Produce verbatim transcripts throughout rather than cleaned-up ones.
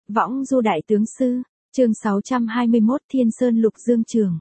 Võng du đại tướng sư, chương sáu trăm hai mươi mốt Thiên Sơn Lục Dương Trường.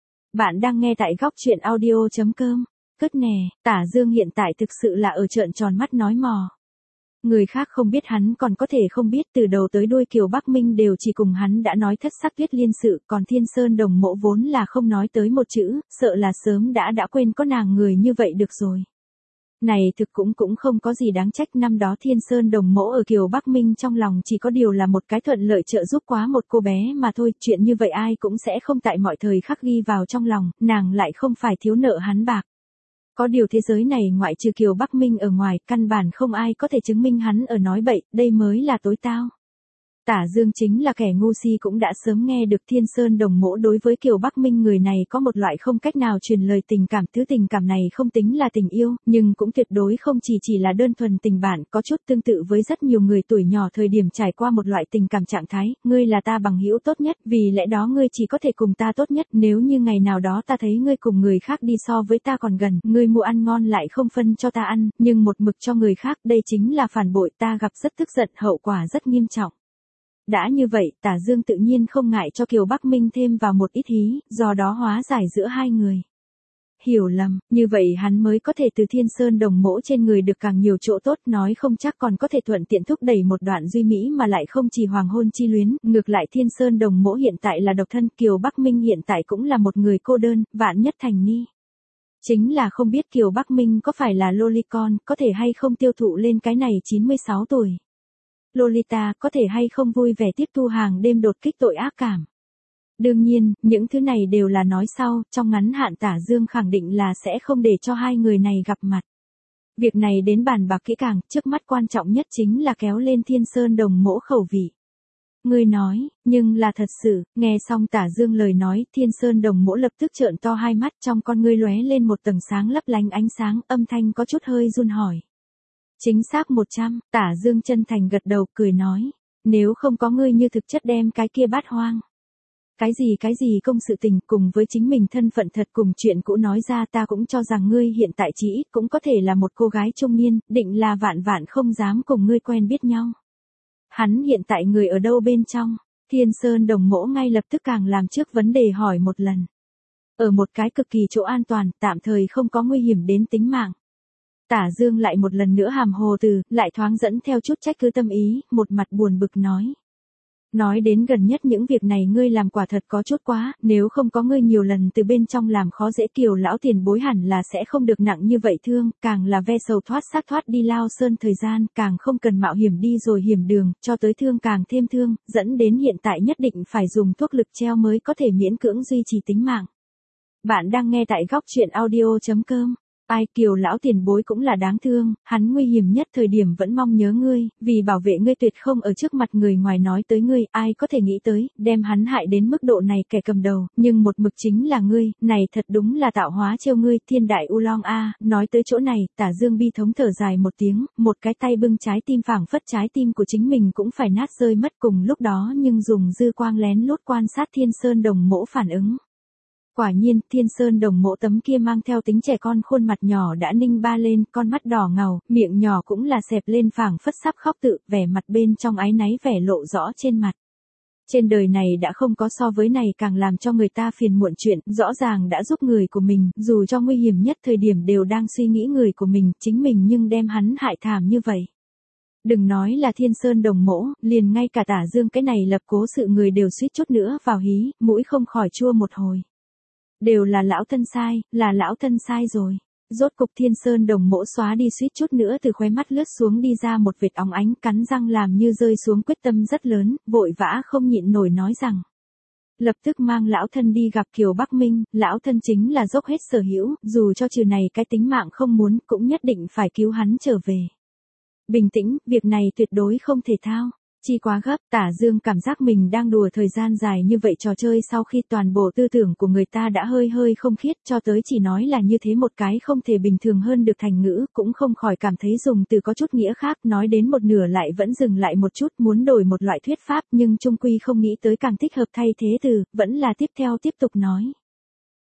Bạn đang nghe tại góc truyện audio chấm com. Cất nè, Tả Dương hiện tại thực sự là ở trợn tròn mắt nói mò. Người khác không biết hắn còn có thể không biết, từ đầu tới đuôi Kiều Bắc Minh đều chỉ cùng hắn đã nói thất sắc tuyết liên sự, còn Thiên Sơn Đồng Mộ vốn là không nói tới một chữ, sợ là sớm đã đã quên có nàng người như vậy được rồi. Này thực cũng cũng không có gì đáng trách, năm đó Thiên Sơn Đồng Mộ ở Kiều Bắc Minh trong lòng chỉ có điều là một cái thuận lợi trợ giúp quá một cô bé mà thôi, chuyện như vậy ai cũng sẽ không tại mọi thời khắc ghi vào trong lòng, nàng lại không phải thiếu nợ hắn bạc. Có điều thế giới này ngoại trừ Kiều Bắc Minh ở ngoài, căn bản không ai có thể chứng minh hắn ở nói bậy, đây mới là tối tao. Tả Dương chính là kẻ ngu si cũng đã sớm nghe được Thiên Sơn Đồng Mộ đối với Kiều Bắc Minh người này có một loại không cách nào truyền lời tình cảm, thứ tình cảm này không tính là tình yêu, nhưng cũng tuyệt đối không chỉ chỉ là đơn thuần tình bạn, có chút tương tự với rất nhiều người tuổi nhỏ thời điểm trải qua một loại tình cảm trạng thái, ngươi là ta bằng hữu tốt nhất, vì lẽ đó ngươi chỉ có thể cùng ta tốt nhất, nếu như ngày nào đó ta thấy ngươi cùng người khác đi so với ta còn gần, ngươi mua ăn ngon lại không phân cho ta ăn, nhưng một mực cho người khác, đây chính là phản bội, ta gặp rất tức giận, hậu quả rất nghiêm trọng. Đã như vậy, Tả Dương tự nhiên không ngại cho Kiều Bắc Minh thêm vào một ít hí, do đó hóa giải giữa hai người. Hiểu lầm, như vậy hắn mới có thể từ Thiên Sơn Đồng Mộ trên người được càng nhiều chỗ tốt, nói không chắc còn có thể thuận tiện thúc đẩy một đoạn duy mỹ mà lại không chỉ hoàng hôn chi luyến, ngược lại Thiên Sơn Đồng Mộ hiện tại là độc thân, Kiều Bắc Minh hiện tại cũng là một người cô đơn, vạn nhất thành ni. Chính là không biết Kiều Bắc Minh có phải là lolicon, có thể hay không tiêu thụ lên cái này chín mươi sáu tuổi. Lolita có thể hay không vui vẻ tiếp thu hàng đêm đột kích tội ác cảm. Đương nhiên, những thứ này đều là nói sau, trong ngắn hạn Tả Dương khẳng định là sẽ không để cho hai người này gặp mặt. Việc này đến bàn bạc kỹ càng, trước mắt quan trọng nhất chính là kéo lên Thiên Sơn Đồng Mộ khẩu vị. Ngươi nói, nhưng là thật sự, nghe xong Tả Dương lời nói, Thiên Sơn Đồng Mộ lập tức trợn to hai mắt, trong con ngươi lóe lên một tầng sáng lấp lánh ánh sáng, âm thanh có chút hơi run hỏi. Chính xác một trăm, Tả Dương chân thành gật đầu cười nói, nếu không có ngươi như thực chất đem cái kia bát hoang. Cái gì cái gì công sự tình cùng với chính mình thân phận thật cùng chuyện cũ nói ra, ta cũng cho rằng ngươi hiện tại chỉ ít cũng có thể là một cô gái trung niên, định là vạn vạn không dám cùng ngươi quen biết nhau. Hắn hiện tại người ở đâu bên trong? Thiên Sơn Đồng Mộ ngay lập tức càng làm trước vấn đề hỏi một lần. Ở một cái cực kỳ chỗ an toàn, tạm thời không có nguy hiểm đến tính mạng. Tả Dương lại một lần nữa hàm hồ từ, lại thoáng dẫn theo chút trách cứ tâm ý, một mặt buồn bực nói. Nói đến gần nhất những việc này ngươi làm quả thật có chút quá, nếu không có ngươi nhiều lần từ bên trong làm khó dễ Kiều lão tiền bối hẳn là sẽ không được nặng như vậy thương, càng là ve sầu thoát xác thoát đi lao sơn thời gian, càng không cần mạo hiểm đi rồi hiểm đường, cho tới thương càng thêm thương, dẫn đến hiện tại nhất định phải dùng thuốc lực treo mới có thể miễn cưỡng duy trì tính mạng. Bạn đang nghe tại góc truyện audio chấm com. Ai Kiều lão tiền bối cũng là đáng thương, hắn nguy hiểm nhất thời điểm vẫn mong nhớ ngươi, vì bảo vệ ngươi tuyệt không ở trước mặt người ngoài nói tới ngươi, ai có thể nghĩ tới, đem hắn hại đến mức độ này kẻ cầm đầu, nhưng một mực chính là ngươi, này thật đúng là tạo hóa trêu ngươi, thiên đại u long a. Nói tới chỗ này, Tả Dương bi thống thở dài một tiếng, một cái tay bưng trái tim phảng phất trái tim của chính mình cũng phải nát rơi mất, cùng lúc đó nhưng dùng dư quang lén lút quan sát Thiên Sơn Đồng Mộ phản ứng. Quả nhiên, Thiên Sơn Đồng Mộ tấm kia mang theo tính trẻ con khuôn mặt nhỏ đã ninh ba lên, con mắt đỏ ngầu, miệng nhỏ cũng là xẹp lên phảng phất sắp khóc tự, vẻ mặt bên trong áy náy vẻ lộ rõ trên mặt. Trên đời này đã không có so với này càng làm cho người ta phiền muộn chuyện, rõ ràng đã giúp người của mình, dù cho nguy hiểm nhất thời điểm đều đang suy nghĩ người của mình, chính mình nhưng đem hắn hại thảm như vậy. Đừng nói là Thiên Sơn Đồng Mộ, liền ngay cả Tả Dương cái này lập cố sự người đều suýt chút nữa vào hí, mũi không khỏi chua một hồi. Đều là lão thân sai, là lão thân sai rồi. Rốt cục Thiên Sơn Đồng Mộ xóa đi suýt chút nữa từ khóe mắt lướt xuống đi ra một vệt óng ánh, cắn răng làm như rơi xuống quyết tâm rất lớn, vội vã không nhịn nổi nói rằng. Lập tức mang lão thân đi gặp Kiều Bắc Minh, lão thân chính là dốc hết sở hữu, dù cho trừ này cái tính mạng không muốn, cũng nhất định phải cứu hắn trở về. Bình tĩnh, việc này tuyệt đối không thể thao. Chi quá gấp, Tả Dương cảm giác mình đang đùa thời gian dài như vậy trò chơi, sau khi toàn bộ tư tưởng của người ta đã hơi hơi không khiết, cho tới chỉ nói là như thế một cái không thể bình thường hơn được thành ngữ, cũng không khỏi cảm thấy dùng từ có chút nghĩa khác, nói đến một nửa lại vẫn dừng lại một chút, muốn đổi một loại thuyết pháp, nhưng chung quy không nghĩ tới càng thích hợp thay thế từ, vẫn là tiếp theo tiếp tục nói.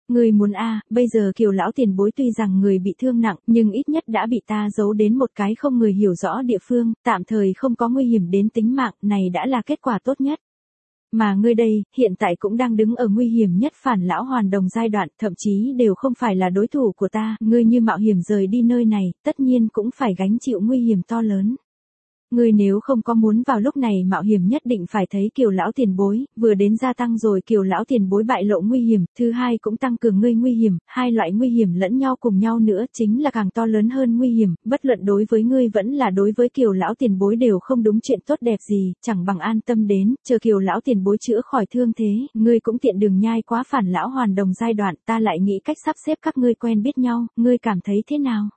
Ngươi muốn a, bây giờ Kiều lão tiền bối tuy rằng người bị thương nặng, nhưng ít nhất đã bị ta giấu đến một cái không người hiểu rõ địa phương, tạm thời không có nguy hiểm đến tính mạng, này đã là kết quả tốt nhất. Mà ngươi đây, hiện tại cũng đang đứng ở nguy hiểm nhất phản lão hoàn đồng giai đoạn, thậm chí đều không phải là đối thủ của ta, ngươi như mạo hiểm rời đi nơi này, tất nhiên cũng phải gánh chịu nguy hiểm to lớn. Ngươi nếu không có muốn vào lúc này mạo hiểm nhất định phải thấy Kiều lão tiền bối, vừa đến gia tăng rồi Kiều lão tiền bối bại lộ nguy hiểm, thứ hai cũng tăng cường ngươi nguy hiểm, hai loại nguy hiểm lẫn nhau cùng nhau nữa chính là càng to lớn hơn nguy hiểm, bất luận đối với ngươi vẫn là đối với Kiều lão tiền bối đều không đúng chuyện tốt đẹp gì, chẳng bằng an tâm đến, chờ Kiều lão tiền bối chữa khỏi thương thế, ngươi cũng tiện đường nhai quá phản lão hoàn đồng giai đoạn, ta lại nghĩ cách sắp xếp các ngươi quen biết nhau, ngươi cảm thấy thế nào?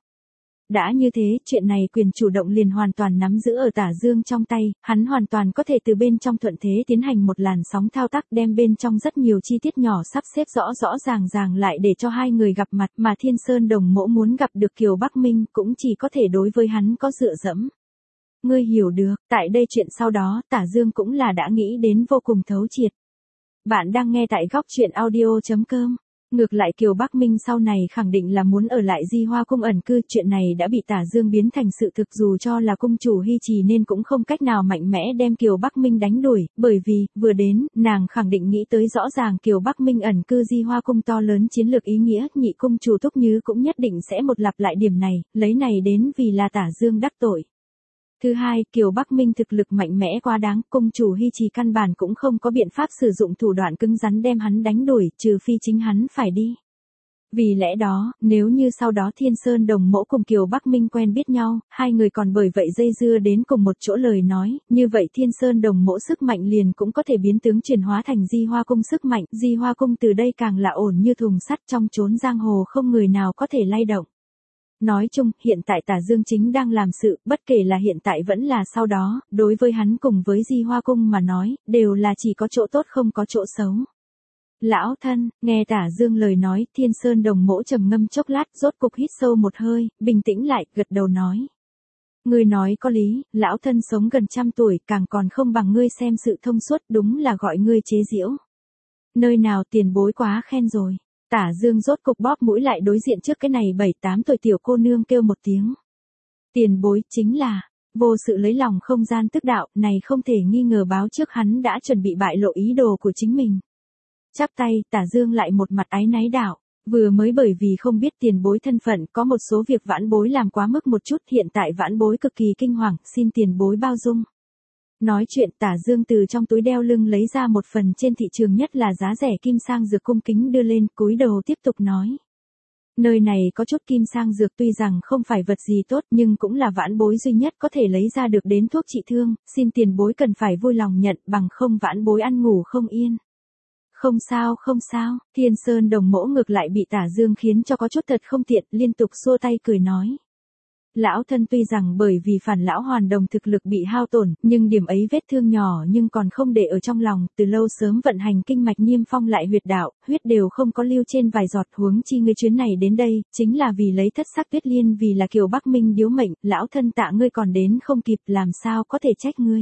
Đã như thế, chuyện này quyền chủ động liền hoàn toàn nắm giữ ở Tả Dương trong tay, hắn hoàn toàn có thể từ bên trong thuận thế tiến hành một làn sóng thao tác đem bên trong rất nhiều chi tiết nhỏ sắp xếp rõ rõ ràng ràng lại để cho hai người gặp mặt mà Thiên Sơn Đồng Mỗ muốn gặp được Kiều Bắc Minh cũng chỉ có thể đối với hắn có dựa dẫm. Ngươi hiểu được, tại đây chuyện sau đó, Tả Dương cũng là đã nghĩ đến vô cùng thấu triệt. Bạn đang nghe tại góc truyện audio.com. Ngược lại Kiều Bắc Minh sau này khẳng định là muốn ở lại Di Hoa cung ẩn cư, chuyện này đã bị Tả Dương biến thành sự thực dù cho là cung chủ Hy Trì nên cũng không cách nào mạnh mẽ đem Kiều Bắc Minh đánh đuổi, bởi vì, vừa đến, nàng khẳng định nghĩ tới rõ ràng Kiều Bắc Minh ẩn cư Di Hoa cung to lớn chiến lược ý nghĩa, nhị cung chủ Túc Như cũng nhất định sẽ một lặp lại điểm này, lấy này đến vì là Tả Dương đắc tội. Thứ hai, Kiều Bắc Minh thực lực mạnh mẽ quá đáng, cung chủ Hy Trì căn bản cũng không có biện pháp sử dụng thủ đoạn cứng rắn đem hắn đánh đuổi, trừ phi chính hắn phải đi. Vì lẽ đó, nếu như sau đó Thiên Sơn Đồng Mỗ cùng Kiều Bắc Minh quen biết nhau, hai người còn bởi vậy dây dưa đến cùng một chỗ lời nói, như vậy Thiên Sơn Đồng Mỗ sức mạnh liền cũng có thể biến tướng chuyển hóa thành Di Hoa cung sức mạnh, Di Hoa cung từ đây càng là ổn như thùng sắt trong chốn giang hồ không người nào có thể lay động. Nói chung, hiện tại Tả Dương chính đang làm sự, bất kể là hiện tại vẫn là sau đó, đối với hắn cùng với Di Hoa cung mà nói, đều là chỉ có chỗ tốt không có chỗ xấu. Lão thân, nghe Tả Dương lời nói, Thiên Sơn Đồng Mỗ trầm ngâm chốc lát, rốt cục hít sâu một hơi, bình tĩnh lại, gật đầu nói. Ngươi nói có lý, lão thân sống gần trăm tuổi, càng còn không bằng ngươi xem sự thông suốt, đúng là gọi ngươi chế giễu. Nơi nào tiền bối quá khen rồi. Tả Dương rốt cục bóp mũi lại đối diện trước cái này bảy tám tuổi tiểu cô nương kêu một tiếng. Tiền bối chính là, vô sự lấy lòng không gian tức đạo, này không thể nghi ngờ báo trước hắn đã chuẩn bị bại lộ ý đồ của chính mình. Chắp tay, Tả Dương lại một mặt áy náy đạo, vừa mới bởi vì không biết tiền bối thân phận có một số việc vãn bối làm quá mức một chút, hiện tại vãn bối cực kỳ kinh hoàng, xin tiền bối bao dung. Nói chuyện Tả Dương từ trong túi đeo lưng lấy ra một phần trên thị trường nhất là giá rẻ kim sang dược cung kính đưa lên, cúi đầu tiếp tục nói. Nơi này có chút kim sang dược tuy rằng không phải vật gì tốt nhưng cũng là vãn bối duy nhất có thể lấy ra được đến thuốc trị thương, xin tiền bối cần phải vui lòng nhận bằng không vãn bối ăn ngủ không yên. Không sao không sao, Thiên Sơn Đồng Mỗ ngược lại bị Tả Dương khiến cho có chút thật không tiện, liên tục xua tay cười nói. Lão thân tuy rằng bởi vì phản lão hoàn đồng thực lực bị hao tổn, nhưng điểm ấy vết thương nhỏ nhưng còn không để ở trong lòng, từ lâu sớm vận hành kinh mạch niêm phong lại huyệt đạo, huyết đều không có lưu trên vài giọt, huống chi ngươi chuyến này đến đây, chính là vì lấy thất sắc tuyết liên vì là Kiều Bắc Minh điếu mệnh, lão thân tạ ngươi còn đến không kịp, làm sao có thể trách ngươi.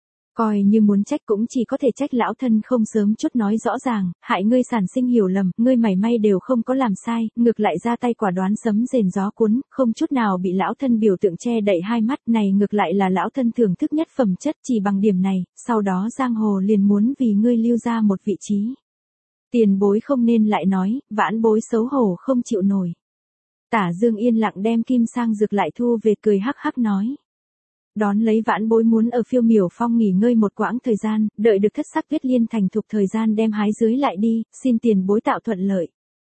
Coi như muốn trách cũng chỉ có thể trách lão thân không sớm chút nói rõ ràng, hại ngươi sản sinh hiểu lầm, ngươi mảy may đều không có làm sai, ngược lại ra tay quả đoán sấm rền gió cuốn, không chút nào bị lão thân biểu tượng che đậy hai mắt, này ngược lại là lão thân thưởng thức nhất phẩm chất, chỉ bằng điểm này, sau đó giang hồ liền muốn vì ngươi lưu ra một vị trí. Tiền bối không nên lại nói, vãn bối xấu hổ không chịu nổi. Tả Dương yên lặng đem kim sang dược lại thu về, cười hắc hắc nói. Đón lấy vãn bối muốn ở Phiêu Miểu Phong nghỉ ngơi một quãng thời gian, đợi được thất sắc tuyết liên thành thục thời gian đem hái dưới lại đi, xin tiền bối tạo thuận lợi.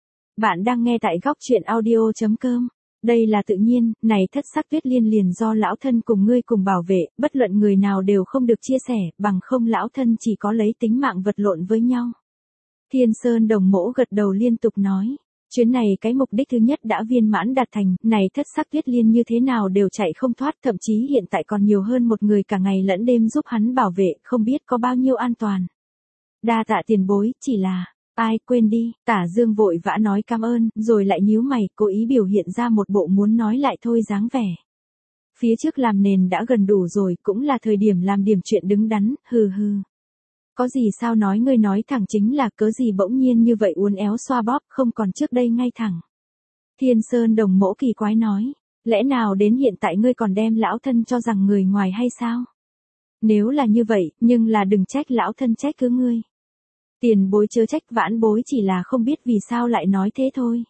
Bạn đang nghe tại góc truyện audio.com. Đây là tự nhiên, này thất sắc tuyết liên liền do lão thân cùng ngươi cùng bảo vệ, bất luận người nào đều không được chia sẻ, bằng không lão thân chỉ có lấy tính mạng vật lộn với nhau. Thiên Sơn Đồng Mỗ gật đầu liên tục nói. Chuyến này cái mục đích thứ nhất đã viên mãn đạt thành, này thất sắc tuyết liên như thế nào đều chạy không thoát, thậm chí hiện tại còn nhiều hơn một người cả ngày lẫn đêm giúp hắn bảo vệ, không biết có bao nhiêu an toàn. Đa tạ tiền bối, chỉ là, ai quên đi, Tả Dương vội vã nói cảm ơn, rồi lại nhíu mày, cố ý biểu hiện ra một bộ muốn nói lại thôi dáng vẻ. Phía trước làm nền đã gần đủ rồi, cũng là thời điểm làm điểm chuyện đứng đắn, hừ hừ. Có gì sao nói ngươi nói thẳng chính là cớ gì bỗng nhiên như vậy uốn éo xoa bóp không còn trước đây ngay thẳng. Thiên Sơn Đồng Mỗ kỳ quái nói, lẽ nào đến hiện tại ngươi còn đem lão thân cho rằng người ngoài hay sao? Nếu là như vậy, nhưng là đừng trách lão thân trách cứ ngươi. Tiền bối chớ trách, vãn bối chỉ là không biết vì sao lại nói thế thôi.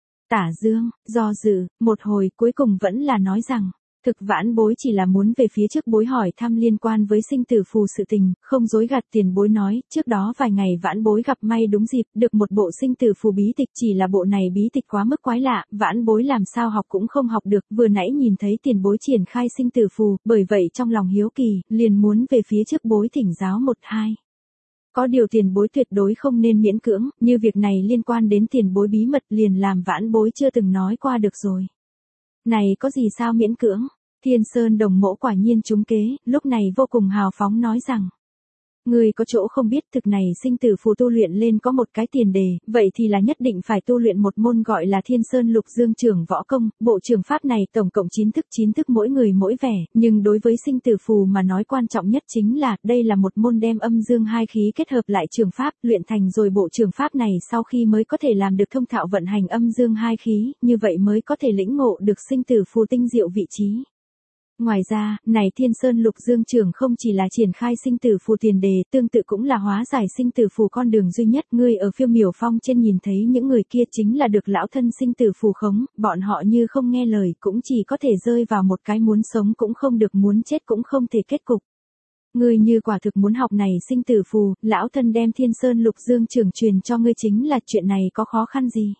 Tả Dương, do dự, một hồi cuối cùng vẫn là nói rằng, thực vãn bối chỉ là muốn về phía trước bối hỏi thăm liên quan với sinh tử phù sự tình, không dối gạt. Tiền bối nói, trước đó vài ngày vãn bối gặp may đúng dịp, được một bộ sinh tử phù bí tịch, chỉ là bộ này bí tịch quá mức quái lạ, vãn bối làm sao học cũng không học được, vừa nãy nhìn thấy tiền bối triển khai sinh tử phù, bởi vậy trong lòng hiếu kỳ, liền muốn về phía trước bối thỉnh giáo một hai. Có điều tiền bối tuyệt đối không nên miễn cưỡng, như việc này liên quan đến tiền bối bí mật liền làm vãn bối chưa từng nói qua được rồi. Này có gì sao miễn cưỡng? Thiên Sơn Đồng Mỗ quả nhiên trúng kế, lúc này vô cùng hào phóng nói rằng. Người có chỗ không biết thực này sinh tử phù tu luyện lên có một cái tiền đề, vậy thì là nhất định phải tu luyện một môn gọi là Thiên Sơn Lục Dương Trưởng Võ Công, bộ trường pháp này tổng cộng chín thức chín thức mỗi người mỗi vẻ, nhưng đối với sinh tử phù mà nói quan trọng nhất chính là, đây là một môn đem âm dương hai khí kết hợp lại trường pháp, luyện thành rồi bộ trường pháp này sau khi mới có thể làm được thông thạo vận hành âm dương hai khí, như vậy mới có thể lĩnh ngộ được sinh tử phù tinh diệu vị trí. Ngoài ra, này Thiên Sơn Lục Dương Trưởng không chỉ là triển khai sinh tử phù tiền đề, tương tự cũng là hóa giải sinh tử phù con đường duy nhất. Ngươi ở Phiêu Miểu Phong trên nhìn thấy những người kia chính là được lão thân sinh tử phù khống, bọn họ như không nghe lời cũng chỉ có thể rơi vào một cái muốn sống cũng không được, muốn chết cũng không thể kết cục. Ngươi như quả thực muốn học này sinh tử phù, lão thân đem Thiên Sơn Lục Dương Trưởng truyền cho ngươi, chính là chuyện này có khó khăn gì?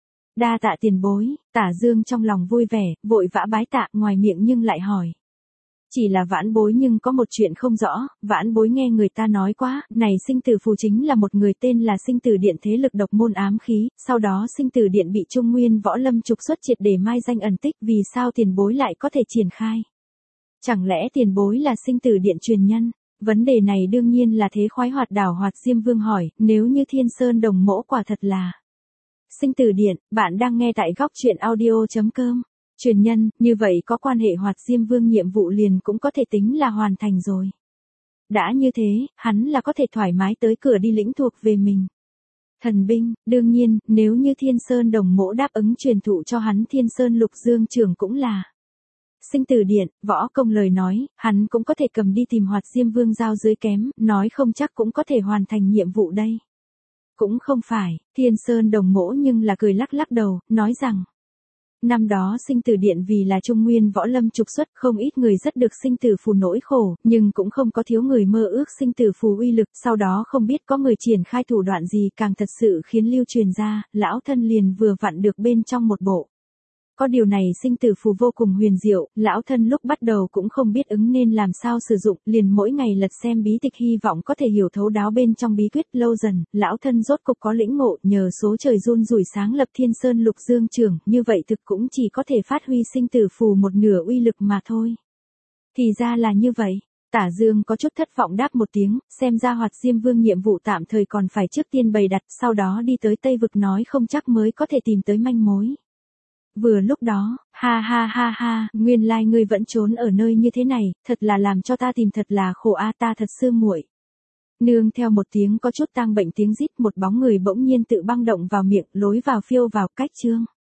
Đa tạ tiền bối. Tả Dương trong lòng vui vẻ, vội vã bái tạ, ngoài miệng nhưng lại hỏi. Chỉ là vãn bối nhưng có một chuyện không rõ, vãn bối nghe người ta nói quá, này sinh tử phù chính là một người tên là Sinh Tử Điện thế lực độc môn ám khí, sau đó Sinh Tử Điện bị Trung Nguyên Võ Lâm trục xuất triệt để mai danh ẩn tích, vì sao tiền bối lại có thể triển khai? Chẳng lẽ tiền bối là Sinh Tử Điện truyền nhân? Vấn đề này đương nhiên là Thế Khoái Hoạt Đảo Hoạt Diêm Vương hỏi, nếu như Thiên Sơn Đồng Mỗ quả thật là Sinh Tử Điện, bạn đang nghe tại góc truyện audio chấm com. Truyền nhân, như vậy có quan hệ Hoạt Diêm Vương nhiệm vụ liền cũng có thể tính là hoàn thành rồi. Đã như thế, hắn là có thể thoải mái tới cửa đi lĩnh thuộc về mình. Thần binh, đương nhiên, nếu như Thiên Sơn Đồng Mỗ đáp ứng truyền thụ cho hắn Thiên Sơn Lục Dương Trưởng cũng là Sinh Tử Điện, võ công lời nói, hắn cũng có thể cầm đi tìm Hoạt Diêm Vương giao dưới kém, nói không chắc cũng có thể hoàn thành nhiệm vụ đây. Cũng không phải, Thiên Sơn Đồng Mỗ nhưng là cười lắc lắc đầu, nói rằng. Năm đó Sinh Tử Điện vì là Trung Nguyên Võ Lâm trục xuất, không ít người rất được sinh tử phù nỗi khổ, nhưng cũng không có thiếu người mơ ước sinh tử phù uy lực, sau đó không biết có người triển khai thủ đoạn gì càng thật sự khiến lưu truyền ra, lão thân liền vừa vặn được bên trong một bộ. Có điều này sinh tử phù vô cùng huyền diệu, lão thân lúc bắt đầu cũng không biết ứng nên làm sao sử dụng, liền mỗi ngày lật xem bí tịch hy vọng có thể hiểu thấu đáo bên trong bí quyết, lâu dần, lão thân rốt cục có lĩnh ngộ, nhờ số trời run rủi sáng lập Thiên Sơn Lục Dương Trưởng, như vậy thực cũng chỉ có thể phát huy sinh tử phù một nửa uy lực mà thôi. Thì ra là như vậy. Tả Dương có chút thất vọng đáp một tiếng, xem ra Hoạt Diêm Vương nhiệm vụ tạm thời còn phải trước tiên bày đặt, sau đó đi tới Tây Vực nói không chắc mới có thể tìm tới manh mối. Vừa lúc đó, ha ha ha ha, nguyên lai ngươi vẫn trốn ở nơi như thế này, thật là làm cho ta tìm thật là khổ a, ta thật sư muội. Nương theo một tiếng có chút tang bệnh tiếng rít, một bóng người bỗng nhiên tự băng động vào miệng, lối vào phiêu vào cách chương.